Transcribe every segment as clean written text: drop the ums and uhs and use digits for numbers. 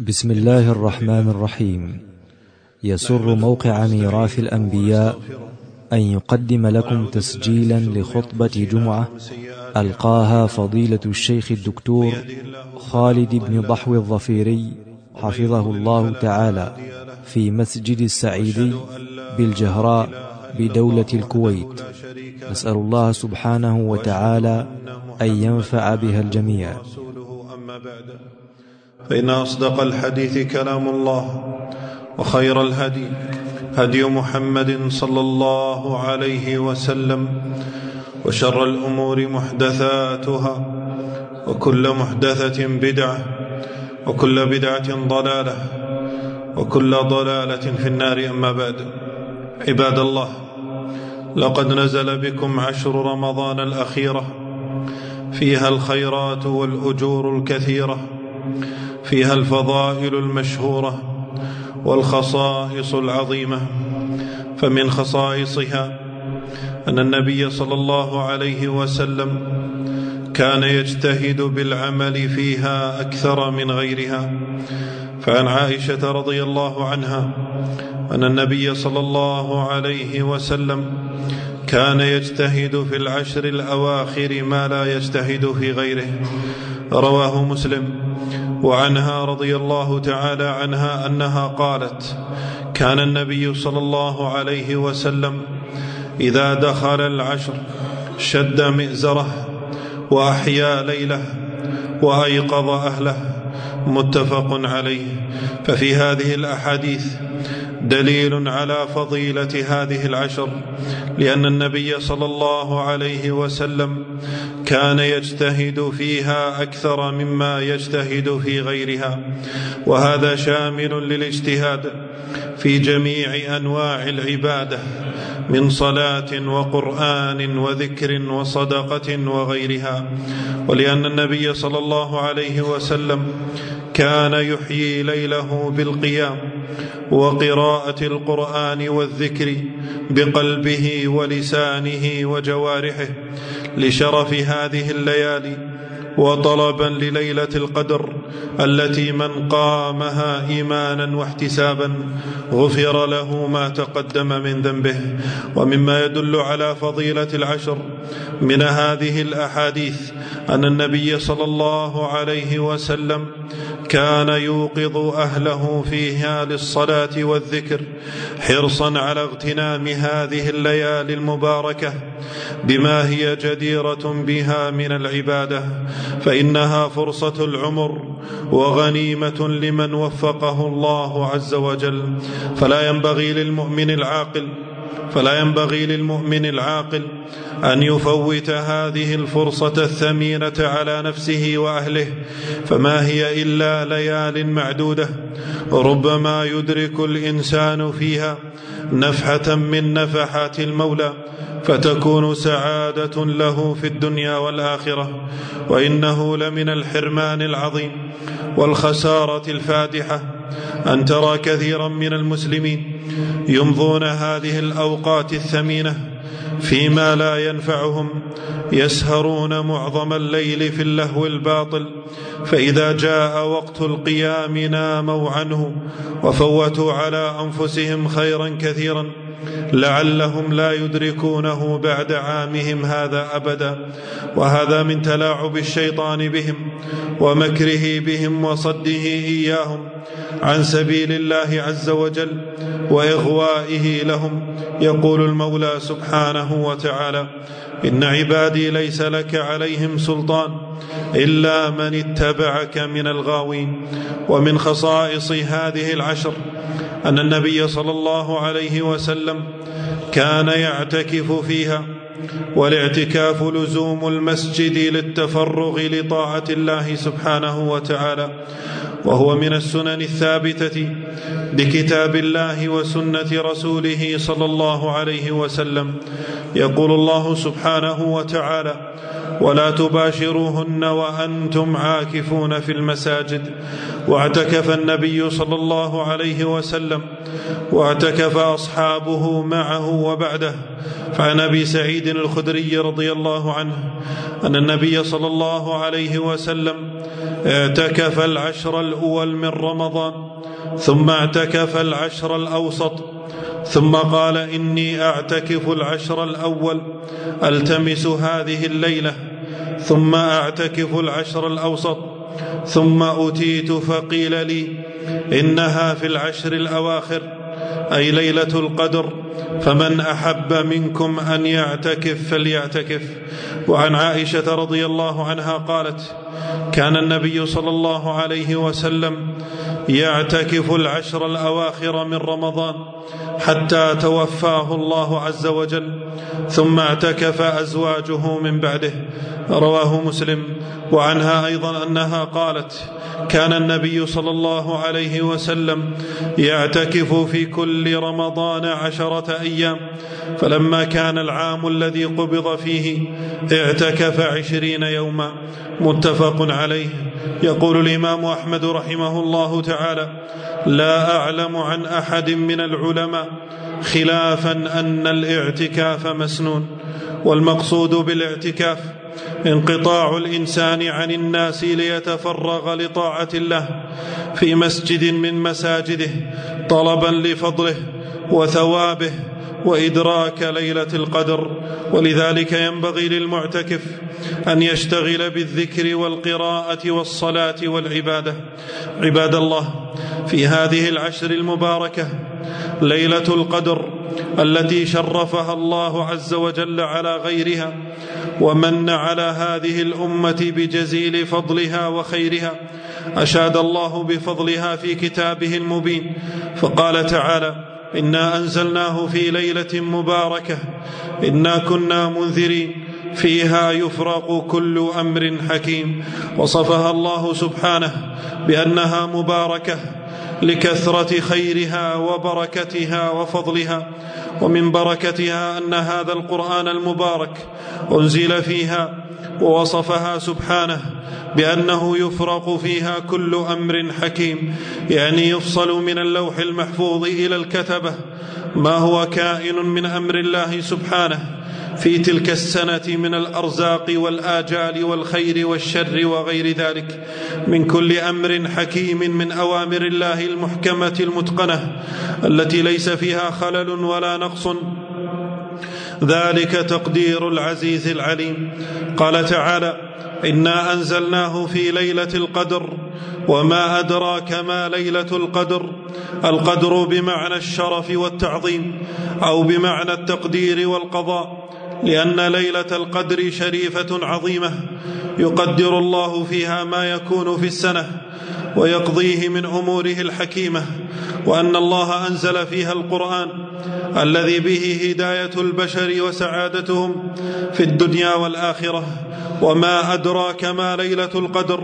بسم الله الرحمن الرحيم. يسر موقع ميراث الأنبياء أن يقدم لكم تسجيلا لخطبة جمعة ألقاها فضيلة الشيخ الدكتور خالد بن ضحو الظفيري حفظه الله تعالى في مسجد السعيدي بالجهراء بدولة الكويت. نسأل الله سبحانه وتعالى أن ينفع بها الجميع. فإن أصدق الحديث كلام الله، وخير الهدي هدي محمد صلى الله عليه وسلم، وشر الأمور محدثاتها، وكل محدثة بدعة، وكل بدعة ضلالة، وكل ضلالة في النار. أما بعد، عباد الله، لقد نزل بكم عشر رمضان الأخيرة، فيها الخيرات والأجور الكثيرة، فيها الفضائل المشهورة والخصائص العظيمة. فمن خصائصها أن النبي صلى الله عليه وسلم كان يجتهد بالعمل فيها أكثر من غيرها. فعن عائشة رضي الله عنها أن النبي صلى الله عليه وسلم كان يجتهد في العشر الأواخر ما لا يجتهد في غيره، رواه مسلم. وعنها رضي الله تعالى عنها أنها قالت: كان النبي صلى الله عليه وسلم إذا دخل العشر شد مئزره وأحيا ليله وأيقظ أهله، متفق عليه. ففي هذه الأحاديث دليل على فضيلة هذه العشر، لأن النبي صلى الله عليه وسلم كان يجتهد فيها أكثر مما يجتهد في غيرها، وهذا شامل للاجتهاد في جميع أنواع العبادة من صلاة وقرآن وذكر وصدقة وغيرها. ولأن النبي صلى الله عليه وسلم كان يحيي ليله بالقيام وقراءة القرآن والذكر بقلبه ولسانه وجوارحه لشرف هذه الليالي، وطلبا لليلة القدر التي من قامها إيمانا واحتسابا غفر له ما تقدم من ذنبه. ومما يدل على فضيلة العشر من هذه الأحاديث أن النبي صلى الله عليه وسلم كان يوقظ أهله فيها للصلاة والذكر، حرصا على اغتنام هذه الليالي المباركة بما هي جديرة بها من العبادة، فإنها فرصة العمر وغنيمة لمن وفقه الله عز وجل. فلا ينبغي للمؤمن العاقل أن يفوت هذه الفرصة الثمينة على نفسه وأهله، فما هي إلا ليال معدودة، ربما يدرك الإنسان فيها نفحة من نفحات المولى فتكون سعادة له في الدنيا والآخرة. وإنه لمن الحرمان العظيم والخسارة الفادحة أن ترى كثيرا من المسلمين يمضون هذه الأوقات الثمينة فيما لا ينفعهم، يسهرون معظم الليل في اللهو الباطل، فإذا جاء وقت القيام ناموا عنه وفوتوا على أنفسهم خيرا كثيرا لعلهم لا يدركونه بعد عامهم هذا أبدا. وهذا من تلاعب الشيطان بهم ومكره بهم وصده إياهم عن سبيل الله عز وجل وإغوائه لهم. يقول المولى سبحانه وتعالى: إن عبادي ليس لك عليهم سلطان إلا من اتبعك من الغاوين. ومن خصائص هذه العشر أن النبي صلى الله عليه وسلم كان يعتكف فيها، والاعتكاف لزوم المسجد للتفرغ لطاعة الله سبحانه وتعالى، وهو من السنن الثابتة بكتاب الله وسنة رسوله صلى الله عليه وسلم. يقول الله سبحانه وتعالى: ولا تباشروهن وأنتم عاكفون في المساجد. واعتكف النبي صلى الله عليه وسلم واعتكف أصحابه معه وبعده. فعن أبي سعيد الخدري رضي الله عنه أن النبي صلى الله عليه وسلم اعتكف العشر الأول من رمضان، ثم اعتكف العشر الأوسط، ثم قال: إني أعتكف العشر الأول ألتمس هذه الليلة، ثم أعتكف العشر الأوسط، ثم أتيت فقيل لي إنها في العشر الأواخر، أي ليلة القدر، فمن أحب منكم أن يعتكف فليعتكف. وعن عائشة رضي الله عنها قالت: كان النبي صلى الله عليه وسلم يعتكف العشر الأواخر من رمضان حتى توفاه الله عز وجل، ثم اعتكف أزواجه من بعده. رواه مسلم. وعنها أيضا أنها قالت: كان النبي صلى الله عليه وسلم يعتكف في كل رمضان 10 أيام، فلما كان العام الذي قبض فيه اعتكف 20 يوما. متفق عليه. يقول الإمام أحمد رحمه الله تعالى: لا أعلم عن أحد من العلماء خلافا أن الاعتكاف مسنون. والمقصود بالاعتكاف انقطاع الإنسان عن الناس ليتفرغ لطاعة الله في مسجد من مساجده، طلبا لفضله وثوابه وإدراك ليلة القدر. ولذلك ينبغي للمعتكف أن يشتغل بالذكر والقراءة والصلاة والعبادة. عباد الله، في هذه العشر المباركة ليلة القدر التي شرفها الله عز وجل على غيرها، ومن على هذه الأمة بجزيل فضلها وخيرها، أشاد الله بفضلها في كتابه المبين، فقال تعالى: إنا أنزلناه في ليلة مباركة إنا كنا منذرين فيها يفرق كل أمر حكيم. وصفها الله سبحانه بأنها مباركة لكثرة خيرها وبركتها وفضلها، ومن بركتها أن هذا القرآن المبارك أنزل فيها، ووصفها سبحانه بأنه يفرق فيها كل أمر حكيم، يعني يفصل من اللوح المحفوظ إلى الكتبة ما هو كائن من أمر الله سبحانه في تلك السنة من الأرزاق والآجال والخير والشر وغير ذلك، من كل أمر حكيم من أوامر الله المحكمة المتقنة التي ليس فيها خلل ولا نقص. ذلك تقدير العزيز العليم. قال تعالى: إنا أنزلناه في ليلة القدر وما أدراك ما ليلة القدر. القدر بمعنى الشرف والتعظيم، أو بمعنى التقدير والقضاء، لأن ليلة القدر شريفة عظيمة يقدر الله فيها ما يكون في السنة ويقضيه من أموره الحكيمة، وأن الله أنزل فيها القرآن الذي به هداية البشر وسعادتهم في الدنيا والآخرة. وما أدراك ما ليلة القدر،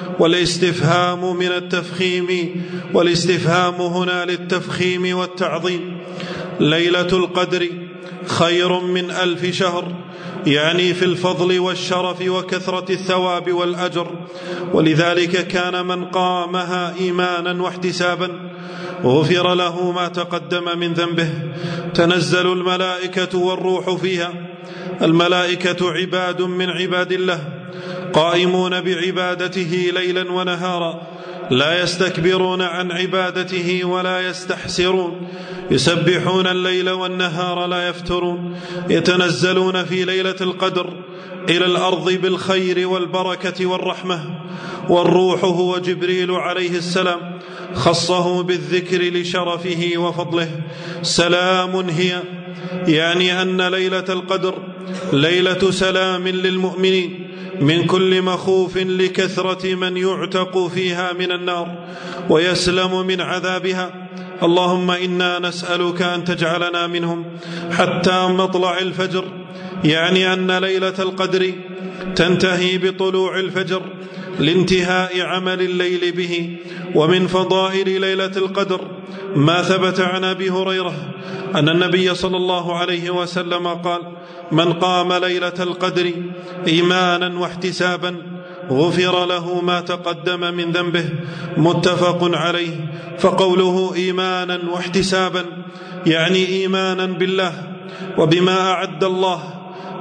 والاستفهام من التفخيم، والاستفهام هنا للتفخيم والتعظيم. ليلة القدر خير من 1000 شهر، يعني في الفضل والشرف وكثرة الثواب والأجر. ولذلك كان من قامها إيمانا واحتسابا غفر له ما تقدم من ذنبه. تنزل الملائكة والروح فيها. الملائكة عباد من عباد الله قائمون بعبادته ليلا ونهارا، لا يستكبرون عن عبادته ولا يستحسرون، يسبحون الليل والنهار لا يفترون. يتنزلون في ليلة القدر إلى الأرض بالخير والبركة والرحمة. والروح هو جبريل عليه السلام، خصه بالذكر لشرفه وفضله. سلام هي، يعني أن ليلة القدر ليلة سلام للمؤمنين من كل مخوف، لكثرة من يعتق فيها من النار ويسلم من عذابها. اللهم إنا نسألك أن تجعلنا منهم. حتى مطلع الفجر، يعني أن ليلة القدر تنتهي بطلوع الفجر لانتهاء عمل الليل به. ومن فضائل ليلة القدر ما ثبت عن أبي هريرة أن النبي صلى الله عليه وسلم قال: من قام ليلة القدر إيمانا واحتسابا غفر له ما تقدم من ذنبه. متفق عليه. فقوله إيمانا واحتسابا يعني إيمانا بالله وبما أعد الله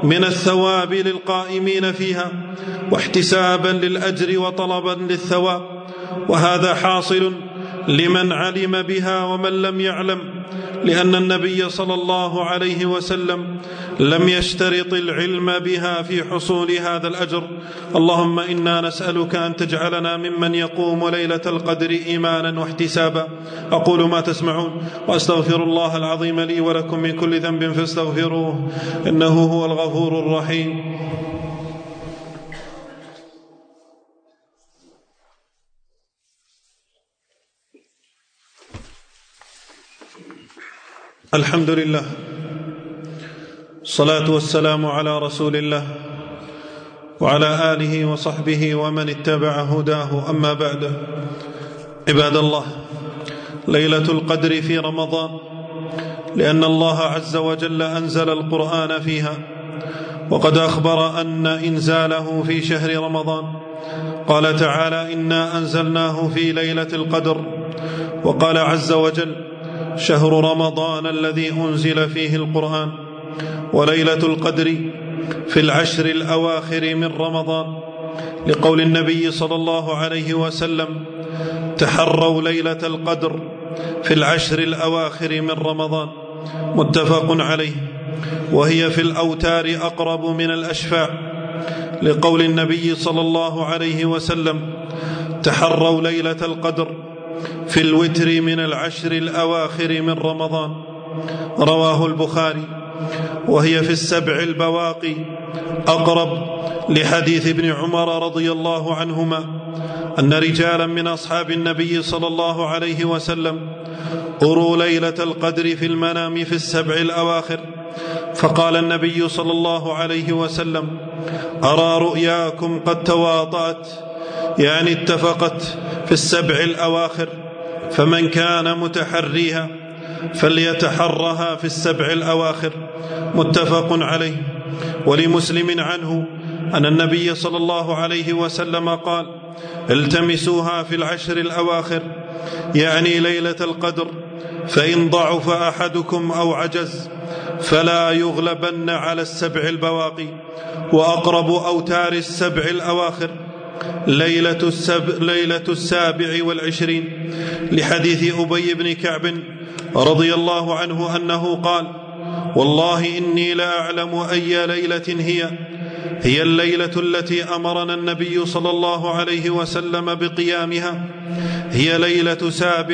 من الثواب للقائمين فيها واحتسابا للأجر وطلبا للثواب، وهذا حاصل لمن علم بها ومن لم يعلم، لأن النبي صلى الله عليه وسلم لم يشترط العلم بها في حصول هذا الأجر. اللهم إنا نسألك أن تجعلنا ممن يقوم ليلة القدر إيمانا واحتسابا. أقول ما تسمعون وأستغفر الله العظيم لي ولكم من كل ذنب فاستغفروه إنه هو الغفور الرحيم. الحمد لله، الصلاة والسلام على رسول الله وعلى آله وصحبه ومن اتبع هداه، أما بعد. عباد الله، ليلة القدر في رمضان، لأن الله عز وجل أنزل القرآن فيها، وقد أخبر أن إنزاله في شهر رمضان. قال تعالى: إنا أنزلناه في ليلة القدر. وقال عز وجل: شهر رمضان الذي أنزل فيه القرآن. وليلة القدر في العشر الأواخر من رمضان، لقول النبي صلى الله عليه وسلم: تحروا ليلة القدر في العشر الأواخر من رمضان، متفق عليه. وهي في الأوتار أقرب من الأشفاع، لقول النبي صلى الله عليه وسلم: تحروا ليلة القدر في الوتر من العشر الأواخر من رمضان، رواه البخاري. وهي في السبع البواقي أقرب، لحديث ابن عمر رضي الله عنهما أن رجالا من أصحاب النبي صلى الله عليه وسلم أروا ليلة القدر في المنام في السبع الأواخر، فقال النبي صلى الله عليه وسلم: أرى رؤياكم قد تواطأت، يعني اتفقت في السبع الأواخر، فمن كان متحريها فليتحرها في السبع الأواخر، متفق عليه. ولمسلم عنه أن النبي صلى الله عليه وسلم قال: التمسوها في العشر الأواخر، يعني ليلة القدر، فإن ضعف أحدكم أو عجز فلا يغلبن على السبع البواقي. وأقرب أوتار السبع الأواخر ليلة السابع والعشرين، لحديث أبي بن كعب رضي الله عنه أنه قال: والله إني لا أعلم أي ليلة هي الليلة التي أمرنا النبي صلى الله عليه وسلم بقيامها، هي ليلة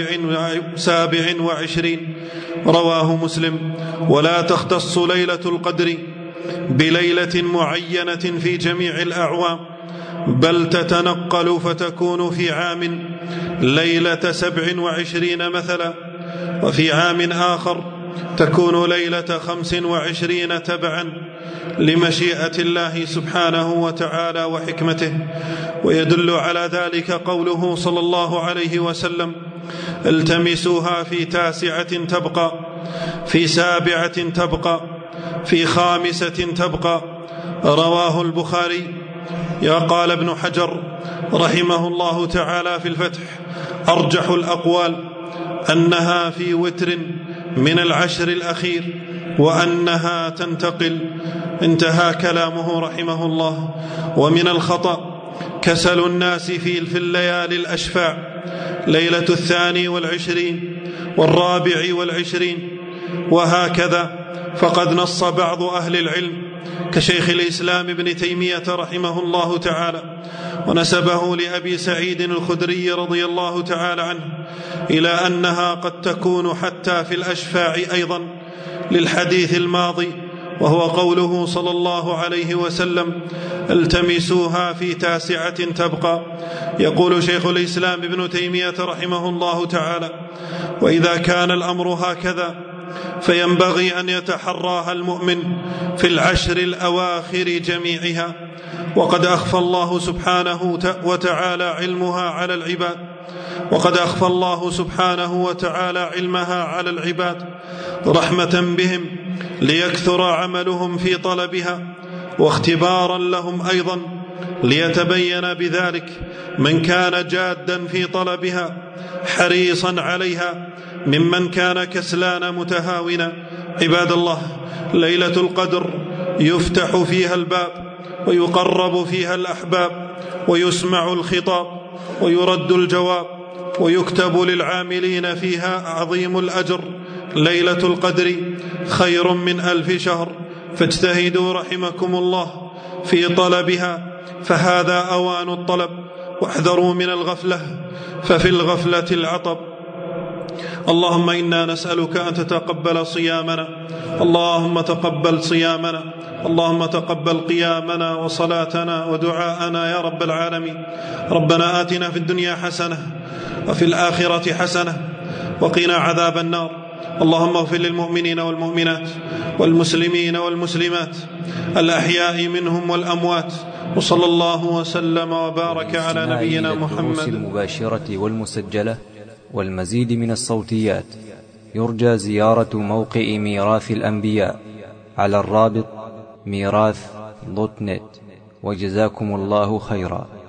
27، رواه مسلم. ولا تختص ليلة القدر بليلة معينة في جميع الأعوام، بل تتنقل فتكون في عام ليلة 27 مثلا، وفي عام آخر تكون ليلة 25 تبعا لمشيئة الله سبحانه وتعالى وحكمته. ويدل على ذلك قوله صلى الله عليه وسلم: التمسوها في 9 تبقى، في 7 تبقى، في 5 تبقى، رواه البخاري. قال ابن حجر رحمه الله تعالى في الفتح: أرجح الأقوال أنها في وتر من العشر الأخير، وأنها تنتقل. انتهى كلامه رحمه الله. ومن الخطأ كسل الناس في الليالي الأشفاع، ليلة 22 والرابع والعشرين، وهكذا. فقد نص بعض أهل العلم كشيخ الإسلام ابن تيمية رحمه الله تعالى، ونسبه لأبي سعيد الخدري رضي الله تعالى عنه، إلى أنها قد تكون حتى في الأشفاع أيضا، للحديث الماضي، وهو قوله صلى الله عليه وسلم: التمسوها في 9 تبقى. يقول شيخ الإسلام ابن تيمية رحمه الله تعالى: وإذا كان الأمر هكذا فينبغي أن يتحراها المؤمن في العشر الأواخر جميعها، وقد أخفى الله سبحانه وتعالى علمها على العباد، وقد أخفى الله سبحانه وتعالى علمها على العباد رحمة بهم ليكثر عملهم في طلبها، واختبارا لهم أيضا ليتبين بذلك من كان جادا في طلبها حريصا عليها ممن كان كسلان متهاونا. عباد الله، ليلة القدر يفتح فيها الباب ويقرب فيها الأحباب ويسمع الخطاب ويرد الجواب ويكتب للعاملين فيها عظيم الأجر. ليلة القدر خير من 1000 شهر، فاجتهدوا رحمكم الله في طلبها، فهذا أوان الطلب، واحذروا من الغفلة ففي الغفلة العطب. اللهم إنا نسألك أن تتقبل صيامنا، اللهم تقبل صيامنا، اللهم تقبل قيامنا وصلاتنا ودعاءنا يا رب العالمين. ربنا آتنا في الدنيا حسنة وفي الآخرة حسنة وقنا عذاب النار. اللهم اغفر للمؤمنين والمؤمنات والمسلمين والمسلمات الأحياء منهم والأموات، وصلى الله وسلم وبارك على نبينا محمد. المباشرة والمسجلة والمزيد من الصوتيات يرجى زيارة موقع ميراث الأنبياء على الرابط ميراث.net. وجزاكم الله خيرا.